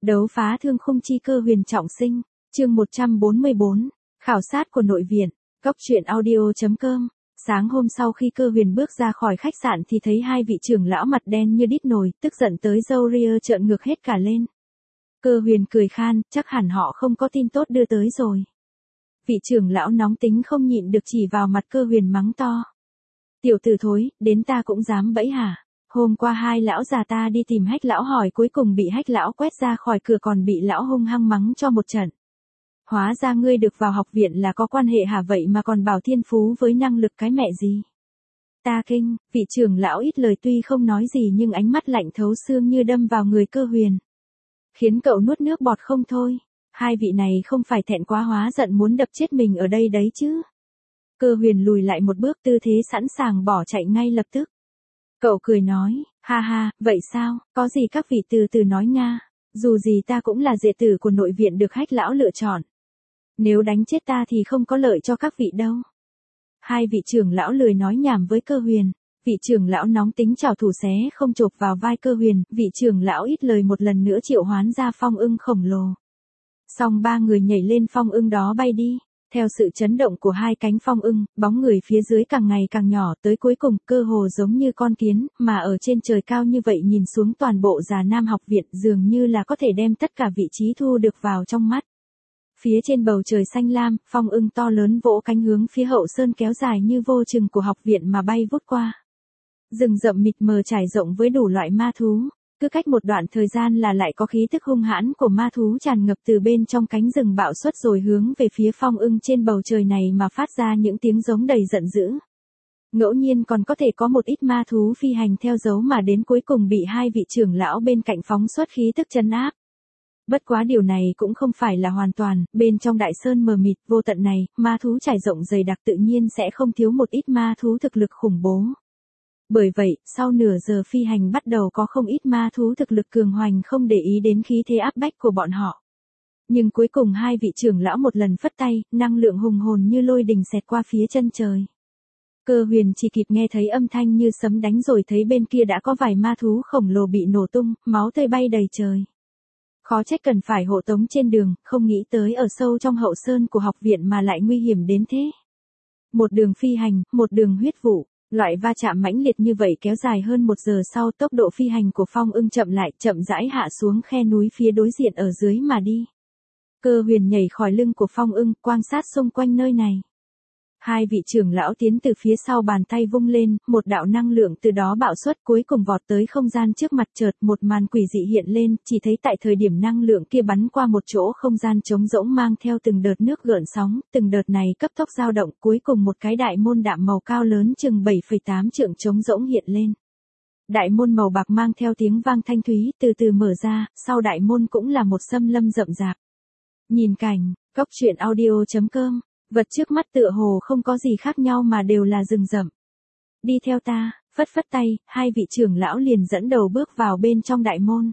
Đấu phá thương khung chi Cơ Huyền trọng sinh, chương 144, khảo sát của nội viện, góc truyện audio.com. Sáng hôm sau khi Cơ Huyền bước ra khỏi khách sạn thì thấy hai vị trưởng lão mặt đen như đít nồi, tức giận tới râu ria trợn ngược hết cả lên. Cơ Huyền cười khan, chắc hẳn họ không có tin tốt đưa tới rồi. Vị trưởng lão nóng tính không nhịn được chỉ vào mặt Cơ Huyền mắng to. Tiểu tử thối, đến ta cũng dám bẫy hả? Hôm qua hai lão già ta đi tìm Hách lão hỏi cuối cùng bị Hách lão quét ra khỏi cửa còn bị lão hung hăng mắng cho một trận. Hóa ra ngươi được vào học viện là có quan hệ hả, vậy mà còn bảo thiên phú với năng lực cái mẹ gì? Ta kinh, vị trưởng lão ít lời tuy không nói gì nhưng ánh mắt lạnh thấu xương như đâm vào người Cơ Huyền. Khiến cậu nuốt nước bọt không thôi. Hai vị này không phải thẹn quá hóa giận muốn đập chết mình ở đây đấy chứ? Cơ Huyền lùi lại một bước, tư thế sẵn sàng bỏ chạy ngay lập tức. Cậu cười nói, ha ha, vậy sao, có gì các vị từ từ nói nga, dù gì ta cũng là đệ tử của nội viện được Hách lão lựa chọn. Nếu đánh chết ta thì không có lợi cho các vị đâu. Hai vị trưởng lão lười nói nhảm với Cơ Huyền, vị trưởng lão nóng tính trảo thủ xé không chộp vào vai Cơ Huyền, vị trưởng lão ít lời một lần nữa triệu hoán ra phong ưng khổng lồ. Xong ba người nhảy lên phong ưng đó bay đi. Theo sự chấn động của hai cánh phong ưng, bóng người phía dưới càng ngày càng nhỏ, tới cuối cùng cơ hồ giống như con kiến, mà ở trên trời cao như vậy nhìn xuống toàn bộ Già Nam học viện dường như là có thể đem tất cả vị trí thu được vào trong mắt. Phía trên bầu trời xanh lam, phong ưng to lớn vỗ cánh hướng phía hậu sơn kéo dài như vô chừng của học viện mà bay vút qua. Rừng rậm mịt mờ trải rộng với đủ loại ma thú. Cứ cách một đoạn thời gian là lại có khí tức hung hãn của ma thú tràn ngập từ bên trong cánh rừng bạo xuất rồi hướng về phía phong ưng trên bầu trời này mà phát ra những tiếng giống đầy giận dữ. Ngẫu nhiên còn có thể có một ít ma thú phi hành theo dấu mà đến cuối cùng bị hai vị trưởng lão bên cạnh phóng xuất khí tức trấn áp. Bất quá điều này cũng không phải là hoàn toàn, bên trong đại sơn mờ mịt vô tận này, ma thú trải rộng dày đặc tự nhiên sẽ không thiếu một ít ma thú thực lực khủng bố. Bởi vậy, sau nửa giờ phi hành bắt đầu có không ít ma thú thực lực cường hoành không để ý đến khí thế áp bách của bọn họ. Nhưng cuối cùng hai vị trưởng lão một lần phất tay, năng lượng hùng hồn như lôi đình xẹt qua phía chân trời. Cơ Huyền chỉ kịp nghe thấy âm thanh như sấm đánh rồi thấy bên kia đã có vài ma thú khổng lồ bị nổ tung, máu tươi bay đầy trời. Khó trách cần phải hộ tống trên đường, không nghĩ tới ở sâu trong hậu sơn của học viện mà lại nguy hiểm đến thế. Một đường phi hành, một đường huyết vụ. Loại va chạm mãnh liệt như vậy kéo dài hơn 1 giờ sau, tốc độ phi hành của phong ưng chậm lại, chậm rãi hạ xuống khe núi phía đối diện ở dưới mà đi. Cơ Huyền nhảy khỏi lưng của phong ưng, quan sát xung quanh nơi này. Hai vị trưởng lão tiến từ phía sau bàn tay vung lên, một đạo năng lượng từ đó bạo xuất cuối cùng vọt tới không gian trước mặt, chợt một màn quỷ dị hiện lên, chỉ thấy tại thời điểm năng lượng kia bắn qua một chỗ không gian trống rỗng mang theo từng đợt nước gợn sóng, từng đợt này cấp tốc dao động, cuối cùng một cái đại môn đạm màu cao lớn chừng 7,8 trượng trống rỗng hiện lên. Đại môn màu bạc mang theo tiếng vang thanh thúy từ từ mở ra, sau đại môn cũng là một xâm lâm rậm rạp. Nhìn cảnh, góc truyện audio.com. Vật trước mắt tựa hồ không có gì khác nhau mà đều là rừng rậm. Đi theo ta, phất phất tay, hai vị trưởng lão liền dẫn đầu bước vào bên trong đại môn.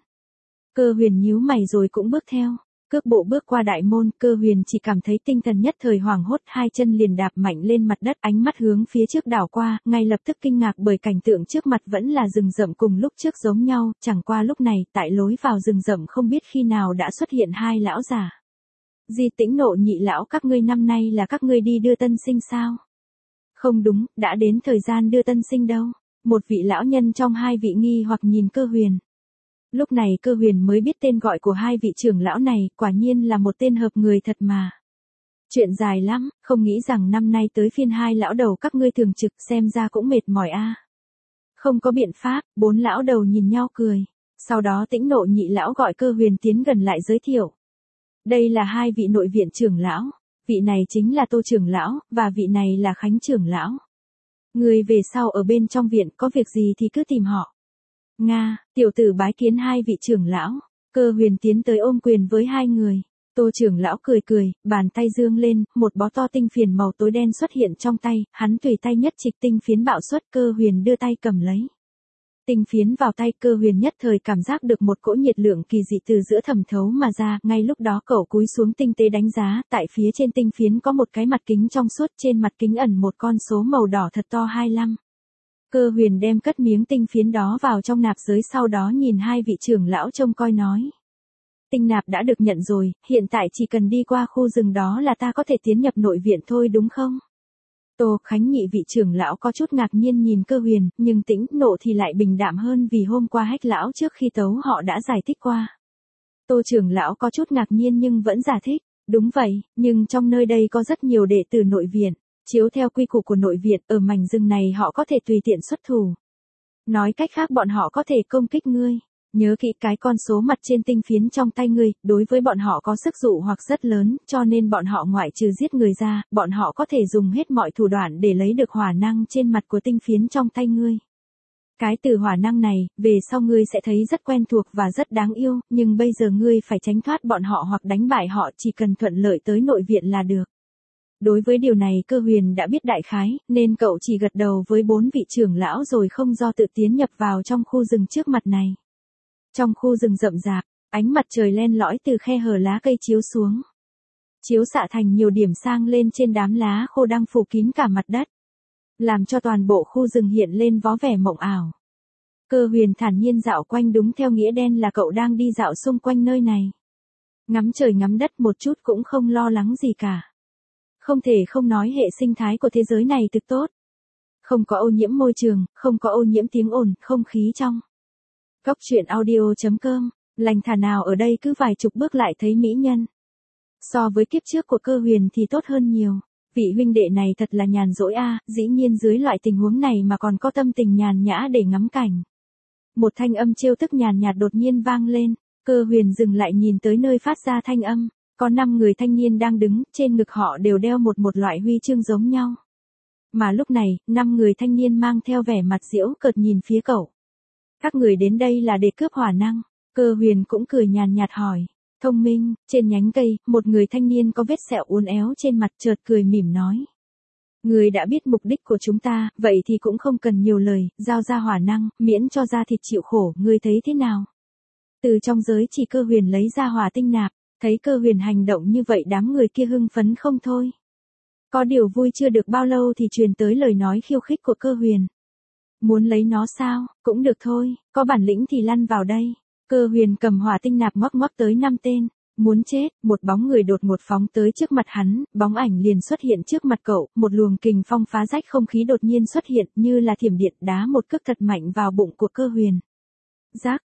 Cơ Huyền nhíu mày rồi cũng bước theo. Cước bộ bước qua đại môn, Cơ Huyền chỉ cảm thấy tinh thần nhất thời hoảng hốt, hai chân liền đạp mạnh lên mặt đất, ánh mắt hướng phía trước đảo qua, ngay lập tức kinh ngạc bởi cảnh tượng trước mặt vẫn là rừng rậm cùng lúc trước giống nhau, chẳng qua lúc này, tại lối vào rừng rậm không biết khi nào đã xuất hiện hai lão già. Di Tĩnh Nộ nhị lão, các ngươi năm nay là các ngươi đi đưa tân sinh sao? Không đúng, đã đến thời gian đưa tân sinh đâu. Một vị lão nhân trong hai vị nghi hoặc nhìn Cơ Huyền. Lúc này Cơ Huyền mới biết tên gọi của hai vị trưởng lão này, quả nhiên là một tên hợp người thật mà. Chuyện dài lắm, không nghĩ rằng năm nay tới phiên hai lão đầu các ngươi thường trực, xem ra cũng mệt mỏi a. Không có biện pháp, bốn lão đầu nhìn nhau cười. Sau đó Tĩnh Nộ nhị lão gọi Cơ Huyền tiến gần lại giới thiệu. Đây là hai vị nội viện trưởng lão, vị này chính là Tô trưởng lão, và vị này là Khánh trưởng lão. Người về sau ở bên trong viện có việc gì thì cứ tìm họ. Nga, tiểu tử bái kiến hai vị trưởng lão. Cơ Huyền tiến tới ôm quyền với hai người. Tô trưởng lão cười cười, bàn tay dương lên, một bó to tinh phiến màu tối đen xuất hiện trong tay, hắn tùy tay nhất trịch tinh phiến bạo xuất, Cơ Huyền đưa tay cầm lấy. Tinh phiến vào tay, Cơ Huyền nhất thời cảm giác được một cỗ nhiệt lượng kỳ dị từ giữa thẩm thấu mà ra, ngay lúc đó cậu cúi xuống tinh tế đánh giá, tại phía trên tinh phiến có một cái mặt kính trong suốt, trên mặt kính ẩn một con số màu đỏ thật to 25. Cơ Huyền đem cất miếng tinh phiến đó vào trong nạp giới, sau đó nhìn hai vị trưởng lão trông coi nói. tinh nạp đã được nhận rồi, hiện tại chỉ cần đi qua khu rừng đó là ta có thể tiến nhập nội viện thôi đúng không? Tô Khánh Nhị vị trưởng lão có chút ngạc nhiên nhìn Cơ Huyền, nhưng tĩnh nộ thì lại bình đạm hơn vì hôm qua Hách lão trước khi tấu họ đã giải thích qua. Tô trưởng lão có chút ngạc nhiên nhưng vẫn giải thích, đúng vậy, nhưng trong nơi đây có rất nhiều đệ tử nội viện, chiếu theo quy củ của nội viện, ở mảnh rừng này họ có thể tùy tiện xuất thủ. Nói cách khác bọn họ có thể công kích ngươi. Nhớ kỹ cái con số mặt trên tinh phiến trong tay ngươi, đối với bọn họ có sức dụ hoặc rất lớn, cho nên bọn họ ngoại trừ giết người ra, bọn họ có thể dùng hết mọi thủ đoạn để lấy được hỏa năng trên mặt của tinh phiến trong tay ngươi. Cái từ hỏa năng này, về sau ngươi sẽ thấy rất quen thuộc và rất đáng yêu, nhưng bây giờ ngươi phải tránh thoát bọn họ hoặc đánh bại họ, chỉ cần thuận lợi tới nội viện là được. Đối với điều này Cơ Huyền đã biết đại khái, nên cậu chỉ gật đầu với 4 vị trưởng lão rồi không do tự tiến nhập vào trong khu rừng trước mặt này. Trong khu rừng rậm rạp, ánh mặt trời len lỏi từ khe hở lá cây chiếu xuống. Chiếu xạ thành nhiều điểm sang lên trên đám lá khô đang phủ kín cả mặt đất. Làm cho toàn bộ khu rừng hiện lên vó vẻ mộng ảo. Cơ Huyền thản nhiên dạo quanh đúng theo nghĩa đen là cậu đang đi dạo xung quanh nơi này. Ngắm trời ngắm đất một chút cũng không lo lắng gì cả. Không thể không nói hệ sinh thái của thế giới này thực tốt. Không có ô nhiễm môi trường, không có ô nhiễm tiếng ồn, không khí trong. Góc truyện audio.com, lành thả nào ở đây cứ vài chục bước lại thấy mỹ nhân. So với kiếp trước của Cơ Huyền thì tốt hơn nhiều. Vị huynh đệ này thật là nhàn rỗi a, dĩ nhiên dưới loại tình huống này mà còn có tâm tình nhàn nhã để ngắm cảnh. Một thanh âm trêu tức nhàn nhạt đột nhiên vang lên, Cơ Huyền dừng lại nhìn tới nơi phát ra thanh âm, có 5 người thanh niên đang đứng, trên ngực họ đều đeo một loại huy chương giống nhau. Mà lúc này, 5 người thanh niên mang theo vẻ mặt giễu cợt nhìn phía cậu. Các người đến đây là để cướp hỏa năng. Cơ Huyền cũng cười nhàn nhạt hỏi. Thông minh, trên nhánh cây, một người thanh niên có vết sẹo uốn éo trên mặt chợt cười mỉm nói. Người đã biết mục đích của chúng ta, vậy thì cũng không cần nhiều lời, giao ra hỏa năng, miễn cho ra thịt chịu khổ, ngươi thấy thế nào? Từ trong giới chỉ Cơ Huyền lấy ra hỏa tinh nạp, thấy Cơ Huyền hành động như vậy đám người kia hưng phấn không thôi. Có điều vui chưa được bao lâu thì truyền tới lời nói khiêu khích của Cơ Huyền. Muốn lấy nó sao, cũng được thôi, có bản lĩnh thì lăn vào đây. Cơ Huyền cầm hỏa tinh nạp ngoắc ngoắc tới 5 tên. Muốn chết, một bóng người đột ngột phóng tới trước mặt hắn, bóng ảnh liền xuất hiện trước mặt cậu, một luồng kình phong phá rách không khí đột nhiên xuất hiện như là thiểm điện đá một cước thật mạnh vào bụng của Cơ Huyền. Rác,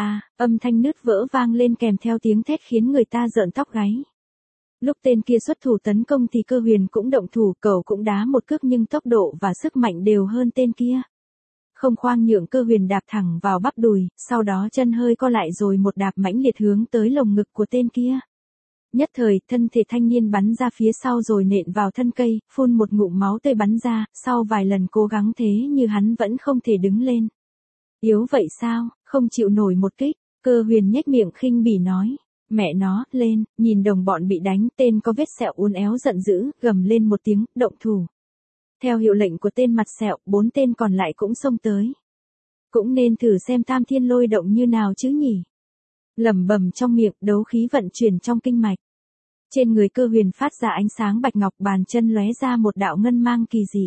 âm thanh nứt vỡ vang lên kèm theo tiếng thét khiến người ta rợn tóc gáy. Lúc tên kia xuất thủ tấn công thì Cơ Huyền cũng động thủ, cậu cũng đá một cước nhưng tốc độ và sức mạnh đều hơn tên kia. Không khoang nhượng, Cơ Huyền đạp thẳng vào bắp đùi, sau đó chân hơi co lại rồi một đạp mãnh liệt hướng tới lồng ngực của tên kia. Nhất thời, thân thể thanh niên bắn ra phía sau rồi nện vào thân cây, phun một ngụm máu tươi bắn ra, sau vài lần cố gắng thế như hắn vẫn không thể đứng lên. Yếu vậy sao, không chịu nổi một kích, Cơ Huyền nhếch miệng khinh bỉ nói. Mẹ nó, lên, nhìn đồng bọn bị đánh, tên có vết sẹo uốn éo giận dữ, gầm lên một tiếng, động thủ. Theo hiệu lệnh của tên mặt sẹo, 4 tên còn lại cũng xông tới. Cũng nên thử xem Tam Thiên Lôi động như nào chứ nhỉ. Lẩm bẩm trong miệng, đấu khí vận chuyển trong kinh mạch. Trên người Cơ Huyền phát ra ánh sáng bạch ngọc, bàn chân lóe ra một đạo ngân mang kỳ dị.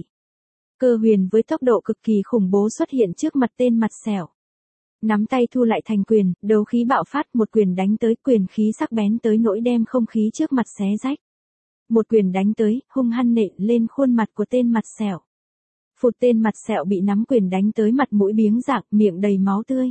Cơ Huyền với tốc độ cực kỳ khủng bố xuất hiện trước mặt tên mặt sẹo. Nắm tay thu lại thành quyền, đấu khí bạo phát, một quyền đánh tới, quyền khí sắc bén tới nỗi đem không khí trước mặt xé rách. Một quyền đánh tới, hung hăng nện lên khuôn mặt của tên mặt sẹo. Phụt, tên mặt sẹo bị nắm quyền đánh tới mặt mũi biếng rạng, miệng đầy máu tươi.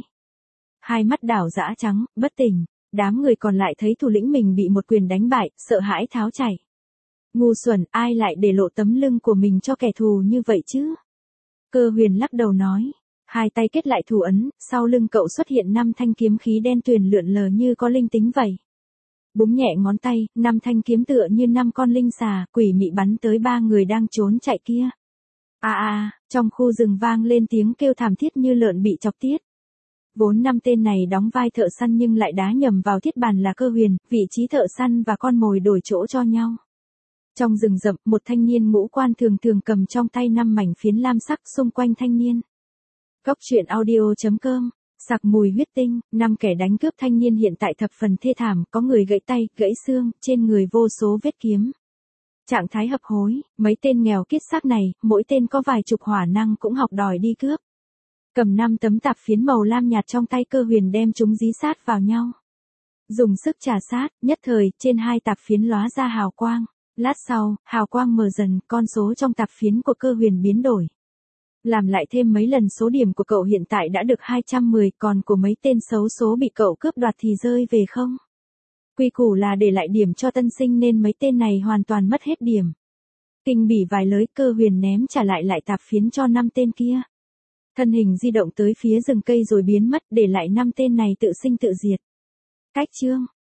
Hai mắt đảo dã trắng, bất tỉnh. Đám người còn lại thấy thủ lĩnh mình bị một quyền đánh bại, sợ hãi tháo chạy. Ngu xuẩn, ai lại để lộ tấm lưng của mình cho kẻ thù như vậy chứ? Cơ Huyền lắc đầu nói. Hai tay kết lại thủ ấn, sau lưng cậu xuất hiện 5 thanh kiếm khí đen tuyền lượn lờ như có linh tính vậy. Búng nhẹ ngón tay, 5 thanh kiếm tựa như 5 con linh xà, quỷ mị bắn tới 3 người đang trốn chạy kia. Trong khu rừng vang lên tiếng kêu thảm thiết như lợn bị chọc tiết. Vốn 5 tên này đóng vai thợ săn nhưng lại đá nhầm vào thiết bàn là Cơ Huyền, vị trí thợ săn và con mồi đổi chỗ cho nhau. Trong rừng rậm, một thanh niên ngũ quan thường thường cầm trong tay 5 mảnh phiến lam sắc xung quanh thanh niên. Góc truyện audio.com, sặc mùi huyết tinh, 5 kẻ đánh cướp thanh niên hiện tại thập phần thê thảm, có người gãy tay, gãy xương, trên người vô số vết kiếm. Trạng thái hấp hối, mấy tên nghèo kiết xác này, mỗi tên có vài chục hỏa năng cũng học đòi đi cướp. Cầm 5 tấm tạp phiến màu lam nhạt trong tay Cơ Huyền đem chúng dí sát vào nhau. Dùng sức trà sát, nhất thời, trên hai tạp phiến lóa ra hào quang. Lát sau, hào quang mờ dần, con số trong tạp phiến của Cơ Huyền biến đổi. Làm lại thêm mấy lần số điểm của cậu hiện tại đã được 210, còn của mấy tên xấu số bị cậu cướp đoạt thì rơi về không. Quy củ là để lại điểm cho tân sinh nên mấy tên này hoàn toàn mất hết điểm. Kinh bỉ vài lới, Cơ Huyền ném trả lại tạp phiến cho 5 tên kia. Thân hình di động tới phía rừng cây rồi biến mất, để lại 5 tên này tự sinh tự diệt. Cách chương